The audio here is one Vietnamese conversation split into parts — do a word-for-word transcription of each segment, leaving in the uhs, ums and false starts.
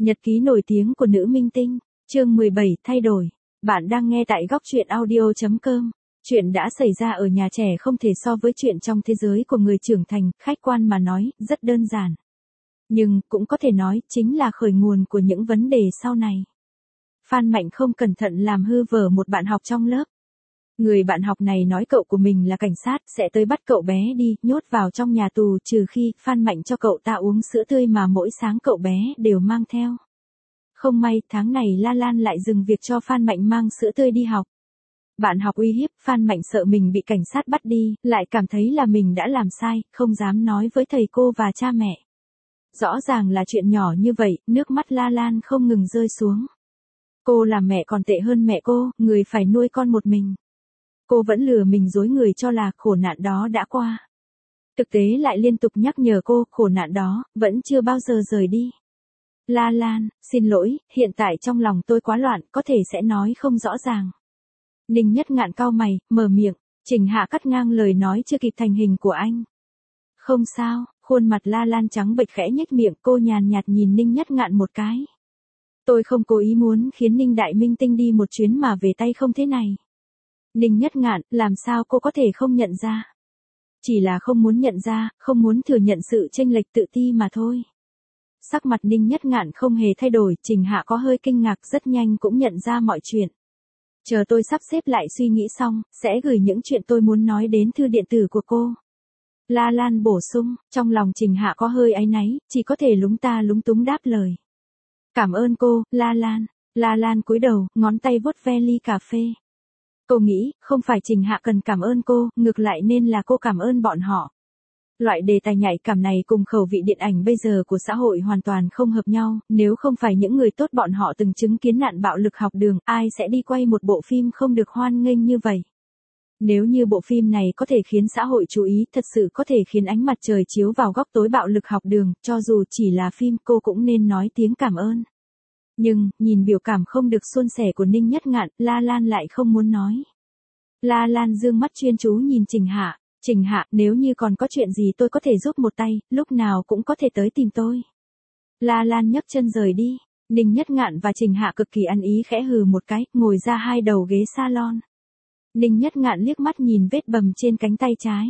Nhật ký nổi tiếng của nữ minh tinh, chương mười bảy, thay đổi. Bạn đang nghe tại góc truyện audio chấm com. Chuyện đã xảy ra ở nhà trẻ không thể so với chuyện trong thế giới của người trưởng thành, khách quan mà nói, rất đơn giản. Nhưng, cũng có thể nói, chính là khởi nguồn của những vấn đề sau này. Phan Mạnh không cẩn thận làm hư vở một bạn học trong lớp. Người bạn học này nói cậu của mình là cảnh sát, sẽ tới bắt cậu bé đi, nhốt vào trong nhà tù, trừ khi Phan Mạnh cho cậu ta uống sữa tươi mà mỗi sáng cậu bé đều mang theo. Không may, tháng này La Lan lại dừng việc cho Phan Mạnh mang sữa tươi đi học. Bạn học uy hiếp, Phan Mạnh sợ mình bị cảnh sát bắt đi, lại cảm thấy là mình đã làm sai, không dám nói với thầy cô và cha mẹ. Rõ ràng là chuyện nhỏ như vậy, nước mắt La Lan không ngừng rơi xuống. Cô làm mẹ còn tệ hơn mẹ cô, người phải nuôi con một mình. Cô vẫn lừa mình dối người cho là khổ nạn đó đã qua. Thực tế lại liên tục nhắc nhở cô, khổ nạn đó, vẫn chưa bao giờ rời đi. La Lan, xin lỗi, hiện tại trong lòng tôi quá loạn, có thể sẽ nói không rõ ràng. Ninh Nhất Ngạn cau mày, mở miệng, Trình Hạ cắt ngang lời nói chưa kịp thành hình của anh. Không sao, khuôn mặt La Lan trắng bệch khẽ nhếch miệng, cô nhàn nhạt nhìn Ninh Nhất Ngạn một cái. Tôi không cố ý muốn khiến Ninh Đại Minh Tinh đi một chuyến mà về tay không thế này. Ninh Nhất Ngạn, làm sao cô có thể không nhận ra? Chỉ là không muốn nhận ra, không muốn thừa nhận sự chênh lệch tự ti mà thôi. Sắc mặt Ninh Nhất Ngạn không hề thay đổi, Trình Hạ có hơi kinh ngạc, rất nhanh cũng nhận ra mọi chuyện. Chờ tôi sắp xếp lại suy nghĩ xong, sẽ gửi những chuyện tôi muốn nói đến thư điện tử của cô. La Lan bổ sung, trong lòng Trình Hạ có hơi áy náy, chỉ có thể lúng ta lúng túng đáp lời. Cảm ơn cô, La Lan. La Lan cúi đầu, ngón tay vuốt ve ly cà phê. Cô nghĩ, không phải Trình Hạ cần cảm ơn cô, ngược lại nên là cô cảm ơn bọn họ. Loại đề tài nhạy cảm này cùng khẩu vị điện ảnh bây giờ của xã hội hoàn toàn không hợp nhau, nếu không phải những người tốt bọn họ từng chứng kiến nạn bạo lực học đường, ai sẽ đi quay một bộ phim không được hoan nghênh như vậy. Nếu như bộ phim này có thể khiến xã hội chú ý, thật sự có thể khiến ánh mặt trời chiếu vào góc tối bạo lực học đường, cho dù chỉ là phim cô cũng nên nói tiếng cảm ơn. Nhưng, nhìn biểu cảm không được suôn sẻ của Ninh Nhất Ngạn, La Lan lại không muốn nói. La Lan dương mắt chuyên chú nhìn Trình Hạ. Trình Hạ, nếu như còn có chuyện gì tôi có thể giúp một tay, lúc nào cũng có thể tới tìm tôi. La Lan nhấc chân rời đi. Ninh Nhất Ngạn và Trình Hạ cực kỳ ăn ý khẽ hừ một cái, ngồi ra hai đầu ghế salon. Ninh Nhất Ngạn liếc mắt nhìn vết bầm trên cánh tay trái.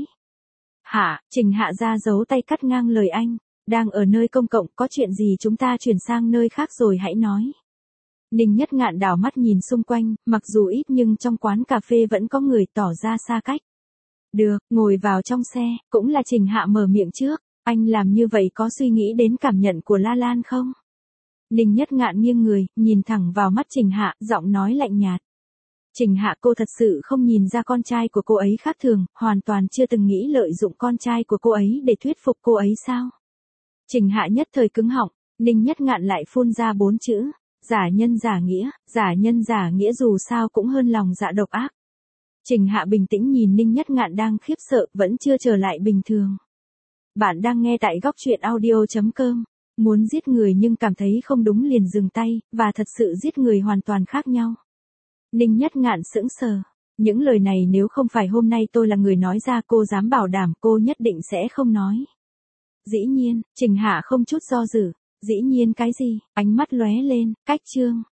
Hạ, Trình Hạ ra giấu tay cắt ngang lời anh. Đang ở nơi công cộng, có chuyện gì chúng ta chuyển sang nơi khác rồi hãy nói. Ninh Nhất Ngạn đảo mắt nhìn xung quanh, mặc dù ít nhưng trong quán cà phê vẫn có người tỏ ra xa cách. Được, ngồi vào trong xe, cũng là Trình Hạ mở miệng trước, anh làm như vậy có suy nghĩ đến cảm nhận của La Lan không? Ninh Nhất Ngạn nghiêng người, nhìn thẳng vào mắt Trình Hạ, giọng nói lạnh nhạt. Trình Hạ, cô thật sự không nhìn ra con trai của cô ấy khác thường, hoàn toàn chưa từng nghĩ lợi dụng con trai của cô ấy để thuyết phục cô ấy sao? Trình Hạ nhất thời cứng họng, Ninh Nhất Ngạn lại phun ra bốn chữ, giả nhân giả nghĩa, giả nhân giả nghĩa dù sao cũng hơn lòng dạ độc ác. Trình Hạ bình tĩnh nhìn Ninh Nhất Ngạn đang khiếp sợ, vẫn chưa trở lại bình thường. Bạn đang nghe tại góc truyện audio chấm com. Muốn giết người nhưng cảm thấy không đúng liền dừng tay, và thật sự giết người hoàn toàn khác nhau. Ninh Nhất Ngạn sững sờ. Những lời này nếu không phải hôm nay tôi là người nói ra, cô dám bảo đảm cô nhất định sẽ không nói. Dĩ nhiên, Trình Hạ không chút do dự. Dĩ nhiên cái gì? Ánh mắt lóe lên, cách chương.